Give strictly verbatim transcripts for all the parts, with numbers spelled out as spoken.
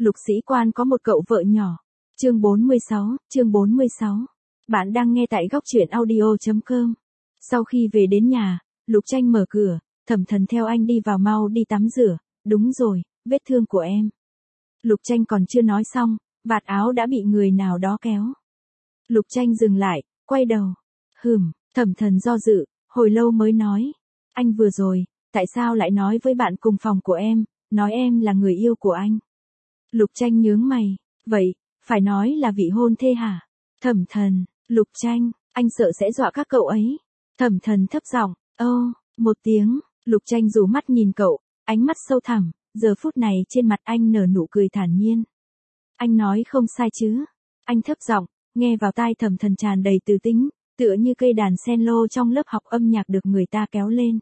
Lục sĩ quan có một cậu vợ nhỏ. Chương bốn mươi sáu, chương bốn mươi sáu. Bạn đang nghe tại góc truyện audio chấm com. Sau khi về đến nhà, Lục Tranh mở cửa, Thẩm Thần theo anh đi vào, mau đi tắm rửa, đúng rồi, vết thương của em. Lục Tranh còn chưa nói xong, vạt áo đã bị người nào đó kéo. Lục Tranh dừng lại, quay đầu. Hừm, Thẩm Thần do dự, hồi lâu mới nói. Anh vừa rồi, tại sao lại nói với bạn cùng phòng của em, nói em là người yêu của anh? Lục Tranh nhướng mày, vậy, phải nói là vị hôn thê hả? Thẩm Thần, Lục Tranh, anh sợ sẽ dọa các cậu ấy. Thẩm Thần thấp giọng, ô, một tiếng, Lục Tranh rủ mắt nhìn cậu, ánh mắt sâu thẳm, giờ phút này trên mặt anh nở nụ cười thản nhiên. Anh nói không sai chứ? Anh thấp giọng, nghe vào tai Thẩm Thần tràn đầy từ tính, tựa như cây đàn cello trong lớp học âm nhạc được người ta kéo lên.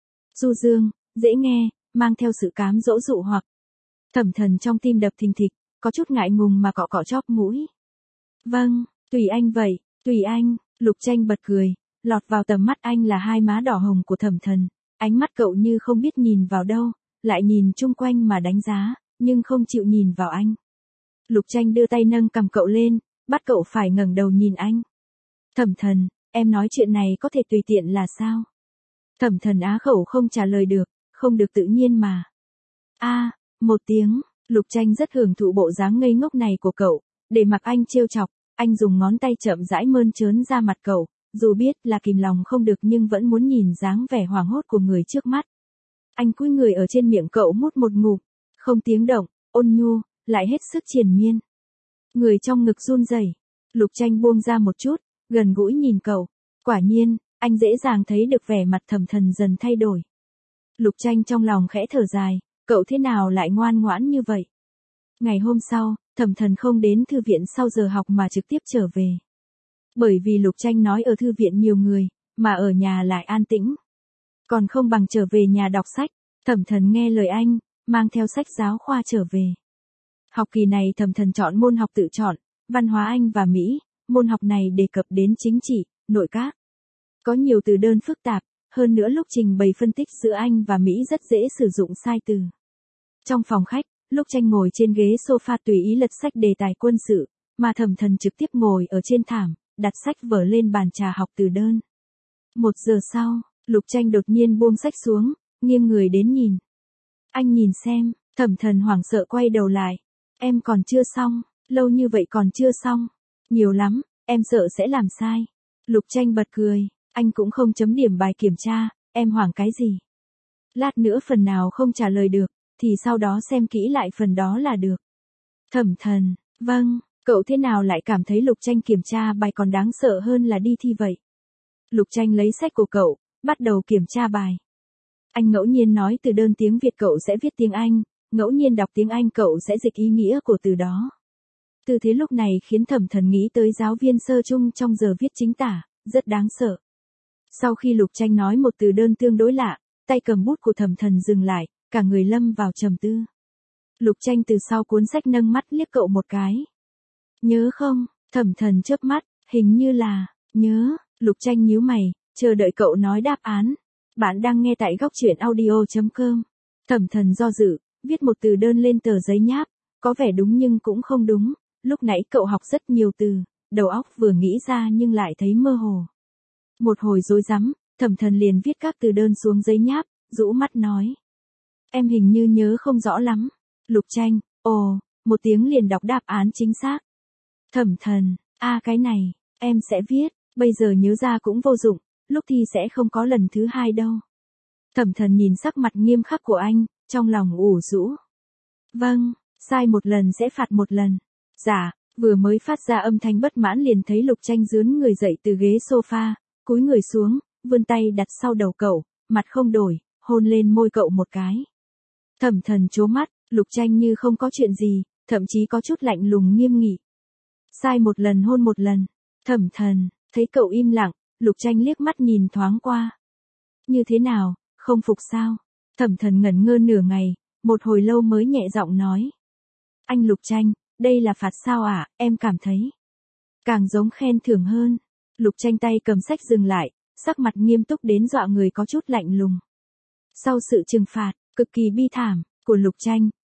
Du dương, dễ nghe, mang theo sự cám dỗ dụ hoặc. Thẩm Thần trong tim đập thình thịch, có chút ngại ngùng mà cọ cọ chóp mũi. Vâng, tùy anh vậy, tùy anh, Lục Tranh bật cười, lọt vào tầm mắt anh là hai má đỏ hồng của Thẩm Thần, ánh mắt cậu như không biết nhìn vào đâu, lại nhìn chung quanh mà đánh giá, nhưng không chịu nhìn vào anh. Lục Tranh đưa tay nâng cầm cậu lên, bắt cậu phải ngẩng đầu nhìn anh. Thẩm Thần, em nói chuyện này có thể tùy tiện là sao? Thẩm Thần á khẩu không trả lời được, không được tự nhiên mà. A, một tiếng, Lục Tranh rất hưởng thụ bộ dáng ngây ngốc này của cậu, để mặc anh trêu chọc, anh dùng ngón tay chậm rãi mơn trớn ra mặt cậu, dù biết là kìm lòng không được nhưng vẫn muốn nhìn dáng vẻ hoảng hốt của người trước mắt. Anh cúi người ở trên miệng cậu mút một ngụm, không tiếng động, ôn nhu, lại hết sức triền miên. Người trong ngực run rẩy, Lục Tranh buông ra một chút, gần gũi nhìn cậu, quả nhiên, anh dễ dàng thấy được vẻ mặt Thẩm Thần dần thay đổi. Lục Tranh trong lòng khẽ thở dài, cậu thế nào lại ngoan ngoãn như vậy? Ngày hôm sau, Thẩm Thần không đến thư viện sau giờ học mà trực tiếp trở về. Bởi vì Lục Tranh nói ở thư viện nhiều người, mà ở nhà lại an tĩnh. Còn không bằng trở về nhà đọc sách, Thẩm Thần nghe lời anh, mang theo sách giáo khoa trở về. Học kỳ này Thẩm Thần chọn môn học tự chọn, văn hóa Anh và Mỹ, môn học này đề cập đến chính trị, nội các. Có nhiều từ đơn phức tạp, hơn nữa lúc trình bày phân tích giữa Anh và Mỹ rất dễ sử dụng sai từ. Trong phòng khách, Lục Tranh ngồi trên ghế sofa tùy ý lật sách đề tài quân sự, mà Thẩm Thần trực tiếp ngồi ở trên thảm, đặt sách vở lên bàn trà học từ đơn. Một giờ sau, Lục Tranh đột nhiên buông sách xuống, nghiêng người đến nhìn. Anh nhìn xem, Thẩm Thần hoảng sợ quay đầu lại. Em còn chưa xong, lâu như vậy còn chưa xong. Nhiều lắm, em sợ sẽ làm sai. Lục Tranh bật cười, anh cũng không chấm điểm bài kiểm tra, em hoảng cái gì? Lát nữa phần nào không trả lời được, thì sau đó xem kỹ lại phần đó là được. Thẩm Thần, vâng, cậu thế nào lại cảm thấy Lục Tranh kiểm tra bài còn đáng sợ hơn là đi thi vậy? Lục Tranh lấy sách của cậu, bắt đầu kiểm tra bài. Anh ngẫu nhiên nói từ đơn tiếng Việt cậu sẽ viết tiếng Anh, ngẫu nhiên đọc tiếng Anh cậu sẽ dịch ý nghĩa của từ đó. Tư thế lúc này khiến Thẩm Thần nghĩ tới giáo viên sơ trung trong giờ viết chính tả, rất đáng sợ. Sau khi Lục Tranh nói một từ đơn tương đối lạ, tay cầm bút của Thẩm Thần dừng lại, cả người lâm vào trầm tư. Lục Tranh từ sau cuốn sách nâng mắt liếc cậu một cái. Nhớ không? Thẩm Thần chớp mắt, hình như là, nhớ, Lục Tranh nhíu mày, chờ đợi cậu nói đáp án. Bạn đang nghe tại góc truyện audio chấm com. Thẩm Thần do dự, viết một từ đơn lên tờ giấy nháp, có vẻ đúng nhưng cũng không đúng, lúc nãy cậu học rất nhiều từ, đầu óc vừa nghĩ ra nhưng lại thấy mơ hồ. Một hồi rối rắm, Thẩm Thần liền viết các từ đơn xuống giấy nháp, rũ mắt nói. Em hình như nhớ không rõ lắm. Lục Tranh, ồ, một tiếng liền đọc đáp án chính xác. Thẩm Thần, a cái này, em sẽ viết, bây giờ nhớ ra cũng vô dụng, lúc thi sẽ không có lần thứ hai đâu. Thẩm Thần nhìn sắc mặt nghiêm khắc của anh, trong lòng ủ rũ. Vâng, sai một lần sẽ phạt một lần. Dạ, vừa mới phát ra âm thanh bất mãn liền thấy Lục Tranh dướn người dậy từ ghế sofa, cúi người xuống, vươn tay đặt sau đầu cậu, mặt không đổi, hôn lên môi cậu một cái. Thẩm Thần trố mắt, Lục Tranh như không có chuyện gì, thậm chí có chút lạnh lùng nghiêm nghị. Sai một lần hôn một lần. Thẩm Thần, thấy cậu im lặng, Lục Tranh liếc mắt nhìn thoáng qua. Như thế nào, không phục sao? Thẩm Thần ngẩn ngơ nửa ngày, một hồi lâu mới nhẹ giọng nói. Anh Lục Tranh, đây là phạt sao ạ, à? Em cảm thấy. Càng giống khen thưởng hơn. Lục Tranh tay cầm sách dừng lại, sắc mặt nghiêm túc đến dọa người có chút lạnh lùng. Sau sự trừng phạt, cực kỳ bi thảm, của Lục Tranh,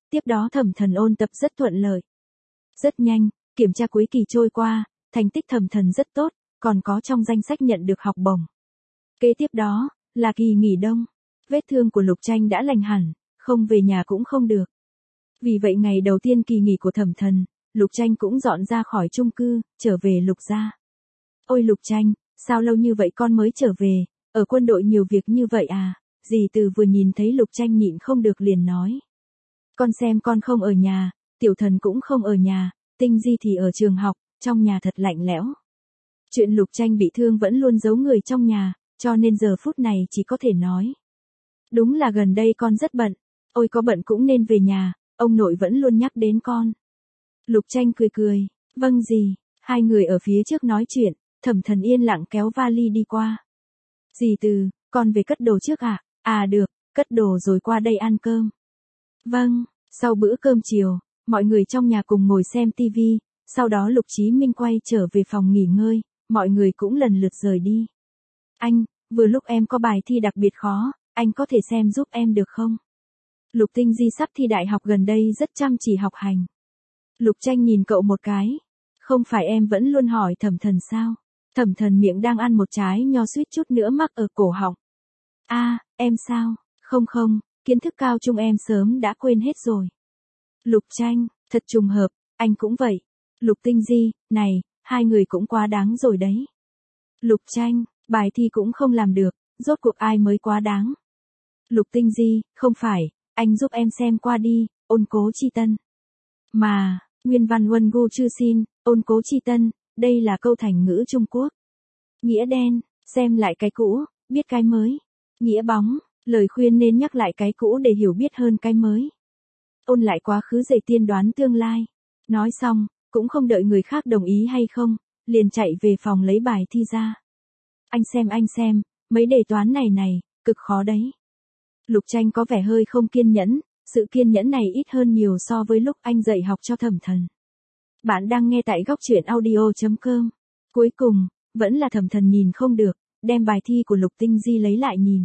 Tiếp đó Thẩm Thần ôn tập rất thuận lợi. Rất nhanh, kiểm tra cuối kỳ trôi qua, thành tích Thẩm Thần rất tốt, còn có trong danh sách nhận được học bổng. Kế tiếp đó, là kỳ nghỉ đông. Vết thương của Lục Tranh đã lành hẳn, không về nhà cũng không được. Vì vậy ngày đầu tiên kỳ nghỉ của Thẩm Thần, Lục Tranh cũng dọn ra khỏi chung cư, trở về Lục gia. Ôi Lục Tranh, sao lâu như vậy con mới trở về, ở quân đội nhiều việc như vậy à? Dì Từ vừa nhìn thấy Lục Tranh nhịn không được liền nói. Con xem con không ở nhà, Tiểu Thần cũng không ở nhà, Tinh Di thì ở trường học, trong nhà thật lạnh lẽo. Chuyện Lục Tranh bị thương vẫn luôn giấu người trong nhà, cho nên giờ phút này chỉ có thể nói. Đúng là gần đây con rất bận, ôi có bận cũng nên về nhà, ông nội vẫn luôn nhắc đến con. Lục Tranh cười cười, vâng dì, hai người ở phía trước nói chuyện, Thẩm Thần yên lặng kéo vali đi qua. Dì Từ, con về cất đồ trước ạ, à? À được, cất đồ rồi qua đây ăn cơm. Vâng, sau bữa cơm chiều, mọi người trong nhà cùng ngồi xem tivi, sau đó Lục Chí Minh quay trở về phòng nghỉ ngơi, mọi người cũng lần lượt rời đi. Anh, vừa lúc em có bài thi đặc biệt khó, anh có thể xem giúp em được không? Lục Tinh Di sắp thi đại học gần đây rất chăm chỉ học hành. Lục Tranh nhìn cậu một cái. Không phải em vẫn luôn hỏi Thẩm Thần sao? Thẩm Thần miệng đang ăn một trái nho suýt chút nữa mắc ở cổ họng. A, à, em sao? Không không, kiến thức cao trung em sớm đã quên hết rồi. Lục Tranh, thật trùng hợp, anh cũng vậy. Lục Tinh Di, này, hai người cũng quá đáng rồi đấy. Lục Tranh, bài thi cũng không làm được, rốt cuộc ai mới quá đáng. Lục Tinh Di, không phải, anh giúp em xem qua đi, ôn cố chi tân. Mà, nguyên văn Won Gu Chư Xin, ôn cố chi tân, đây là câu thành ngữ Trung Quốc. Nghĩa đen, xem lại cái cũ, biết cái mới. Nghĩa bóng, lời khuyên nên nhắc lại cái cũ để hiểu biết hơn cái mới. Ôn lại quá khứ để tiên đoán tương lai. Nói xong, cũng không đợi người khác đồng ý hay không, liền chạy về phòng lấy bài thi ra. Anh xem anh xem, mấy đề toán này này, cực khó đấy. Lục Tranh có vẻ hơi không kiên nhẫn, sự kiên nhẫn này ít hơn nhiều so với lúc anh dạy học cho Thẩm Thần. Bạn đang nghe tại góc truyện audio chấm com. Cuối cùng, vẫn là Thẩm Thần nhìn không được, đem bài thi của Lục Tinh Di lấy lại nhìn.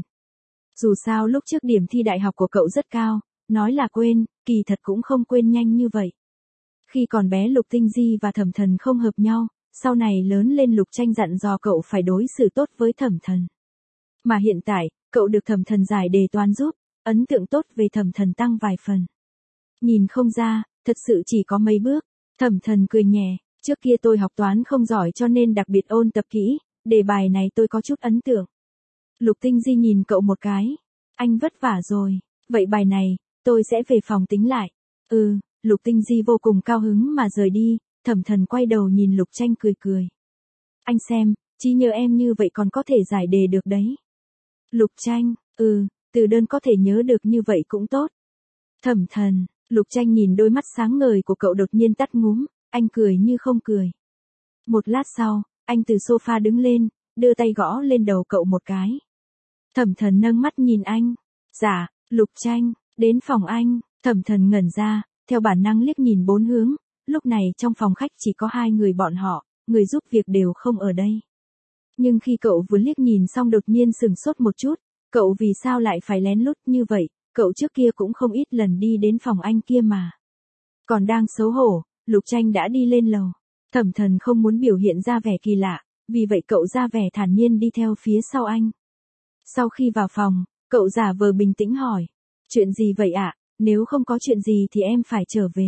Dù sao lúc trước điểm thi đại học của cậu rất cao, nói là quên, kỳ thật cũng không quên nhanh như vậy. Khi còn bé Lục Tinh Di và Thẩm Thần không hợp nhau, sau này lớn lên Lục Tranh dặn dò cậu phải đối xử tốt với Thẩm Thần. Mà hiện tại, cậu được Thẩm Thần giải đề toán giúp, ấn tượng tốt về Thẩm Thần tăng vài phần. Nhìn không ra, thật sự chỉ có mấy bước. Thẩm Thần cười nhẹ, trước kia tôi học toán không giỏi cho nên đặc biệt ôn tập kỹ, đề bài này tôi có chút ấn tượng. Lục Tinh Di nhìn cậu một cái, anh vất vả rồi, vậy bài này, tôi sẽ về phòng tính lại. Ừ, Lục Tinh Di vô cùng cao hứng mà rời đi, Thẩm Thần quay đầu nhìn Lục Tranh cười cười. Anh xem, trí nhớ em như vậy còn có thể giải đề được đấy. Lục Tranh, ừ, từ đơn có thể nhớ được như vậy cũng tốt. Thẩm Thần, Lục Tranh nhìn đôi mắt sáng ngời của cậu đột nhiên tắt ngúm, anh cười như không cười. Một lát sau, anh từ sofa đứng lên, đưa tay gõ lên đầu cậu một cái. Thẩm Thần nâng mắt nhìn anh. Dạ, Lục Tranh, đến phòng anh. Thẩm Thần ngẩn ra, theo bản năng liếc nhìn bốn hướng, lúc này trong phòng khách chỉ có hai người bọn họ, người giúp việc đều không ở đây. Nhưng khi cậu vừa liếc nhìn xong đột nhiên sừng sốt một chút, cậu vì sao lại phải lén lút như vậy, cậu trước kia cũng không ít lần đi đến phòng anh kia mà. Còn đang xấu hổ, Lục Tranh đã đi lên lầu. Thẩm Thần không muốn biểu hiện ra vẻ kỳ lạ, vì vậy cậu ra vẻ thản nhiên đi theo phía sau anh. Sau khi vào phòng, cậu giả vờ bình tĩnh hỏi, chuyện gì vậy ạ, à? Nếu không có chuyện gì thì em phải trở về.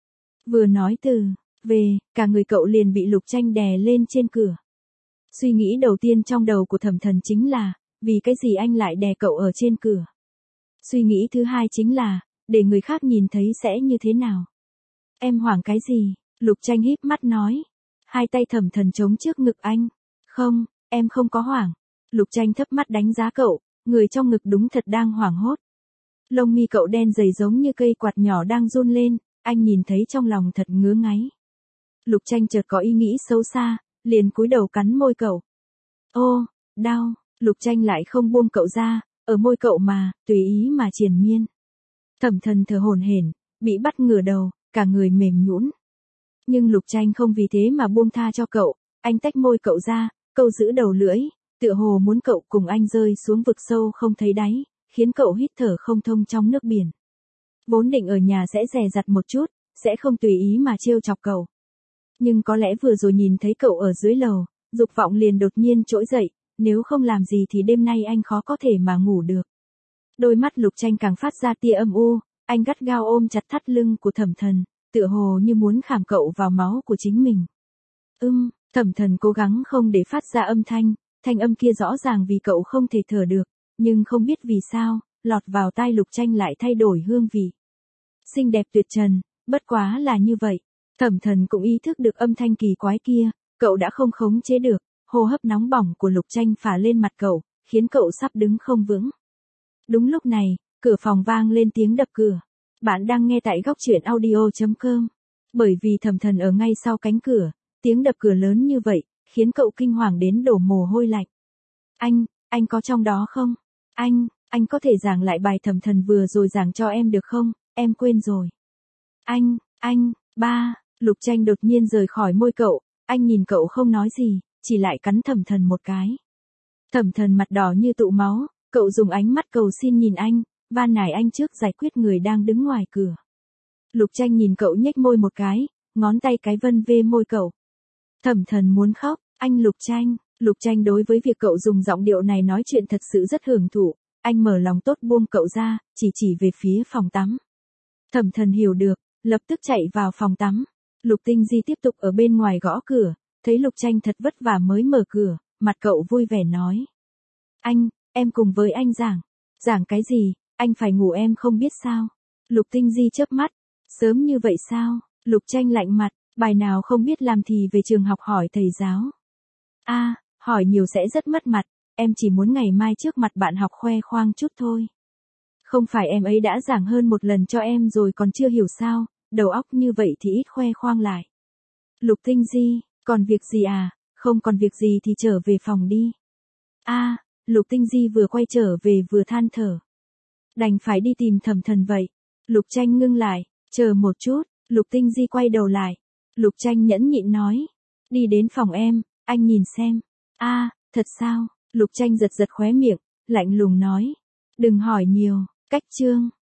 Vừa nói từ, về, cả người cậu liền bị Lục Tranh đè lên trên cửa. Suy nghĩ đầu tiên trong đầu của Thẩm Thần chính là, vì cái gì anh lại đè cậu ở trên cửa. Suy nghĩ thứ hai chính là, để người khác nhìn thấy sẽ như thế nào. Em hoảng cái gì? Lục Tranh híp mắt nói. Hai tay Thẩm Thần chống trước ngực anh. Không, em không có hoảng. Lục Tranh thấp mắt đánh giá cậu, người trong ngực đúng thật đang hoảng hốt. Lông mi cậu đen dày giống như cây quạt nhỏ đang run lên, anh nhìn thấy trong lòng thật ngứa ngáy. Lục Tranh chợt có ý nghĩ xấu xa, liền cúi đầu cắn môi cậu. Ô, đau, Lục Tranh lại không buông cậu ra, ở môi cậu mà, tùy ý mà triền miên. Thẩm Thần thở hổn hển, bị bắt ngửa đầu, cả người mềm nhũn. Nhưng Lục Tranh không vì thế mà buông tha cho cậu, anh tách môi cậu ra, câu giữ đầu lưỡi, tựa hồ muốn cậu cùng anh rơi xuống vực sâu không thấy đáy, khiến cậu hít thở không thông trong nước biển. Vốn định ở nhà sẽ dè dặt một chút, sẽ không tùy ý mà trêu chọc cậu. Nhưng có lẽ vừa rồi nhìn thấy cậu ở dưới lầu, dục vọng liền đột nhiên trỗi dậy, nếu không làm gì thì đêm nay anh khó có thể mà ngủ được. Đôi mắt Lục Tranh càng phát ra tia âm u, anh gắt gao ôm chặt thắt lưng của Thẩm Thần, tựa hồ như muốn khảm cậu vào máu của chính mình. Ưm, Thẩm Thần cố gắng không để phát ra âm thanh, thanh âm kia rõ ràng vì cậu không thể thở được, nhưng không biết vì sao, lọt vào tai Lục Tranh lại thay đổi hương vị. Xinh đẹp tuyệt trần, bất quá là như vậy. Thẩm Thần cũng ý thức được âm thanh kỳ quái kia, cậu đã không khống chế được, hô hấp nóng bỏng của Lục Tranh phả lên mặt cậu, khiến cậu sắp đứng không vững. Đúng lúc này, cửa phòng vang lên tiếng đập cửa. Bạn đang nghe tại góc truyện audio chấm com. Bởi vì Thẩm Thần ở ngay sau cánh cửa, tiếng đập cửa lớn như vậy, khiến cậu kinh hoàng đến đổ mồ hôi lạnh. Anh, anh có trong đó không? Anh, anh có thể giảng lại bài Thẩm Thần vừa rồi giảng cho em được không? Em quên rồi. Anh, anh, ba, Lục Tranh đột nhiên rời khỏi môi cậu, anh nhìn cậu không nói gì, chỉ lại cắn Thẩm Thần một cái. Thẩm Thần mặt đỏ như tụ máu, cậu dùng ánh mắt cầu xin nhìn anh, van nài anh trước giải quyết người đang đứng ngoài cửa. Lục Tranh nhìn cậu nhếch môi một cái, ngón tay cái vân vê môi cậu. Thẩm Thần muốn khóc, anh Lục Tranh, Lục Tranh đối với việc cậu dùng giọng điệu này nói chuyện thật sự rất hưởng thụ, anh mở lòng tốt buông cậu ra, chỉ chỉ về phía phòng tắm. Thẩm Thần hiểu được, lập tức chạy vào phòng tắm. Lục Tinh Di tiếp tục ở bên ngoài gõ cửa, thấy Lục Tranh thật vất vả mới mở cửa, mặt cậu vui vẻ nói. Anh, em cùng với anh giảng. Giảng cái gì, anh phải ngủ em không biết sao. Lục Tinh Di chớp mắt, sớm như vậy sao? Lục Tranh lạnh mặt, bài nào không biết làm thì về trường học hỏi thầy giáo. A, à, hỏi nhiều sẽ rất mất mặt, em chỉ muốn ngày mai trước mặt bạn học khoe khoang chút thôi. Không phải em ấy đã giảng hơn một lần cho em rồi còn chưa hiểu sao, đầu óc như vậy thì ít khoe khoang lại. Lục Tinh Di, còn việc gì à, không còn việc gì thì trở về phòng đi. A, à, Lục Tinh Di vừa quay trở về vừa than thở. Đành phải đi tìm Thẩm Thần vậy. Lục Tranh ngưng lại, chờ một chút, Lục Tinh Di quay đầu lại. Lục Tranh nhẫn nhịn nói, đi đến phòng em, anh nhìn xem. A, à, thật sao? Lục Tranh giật giật khóe miệng, lạnh lùng nói, đừng hỏi nhiều, cách chương.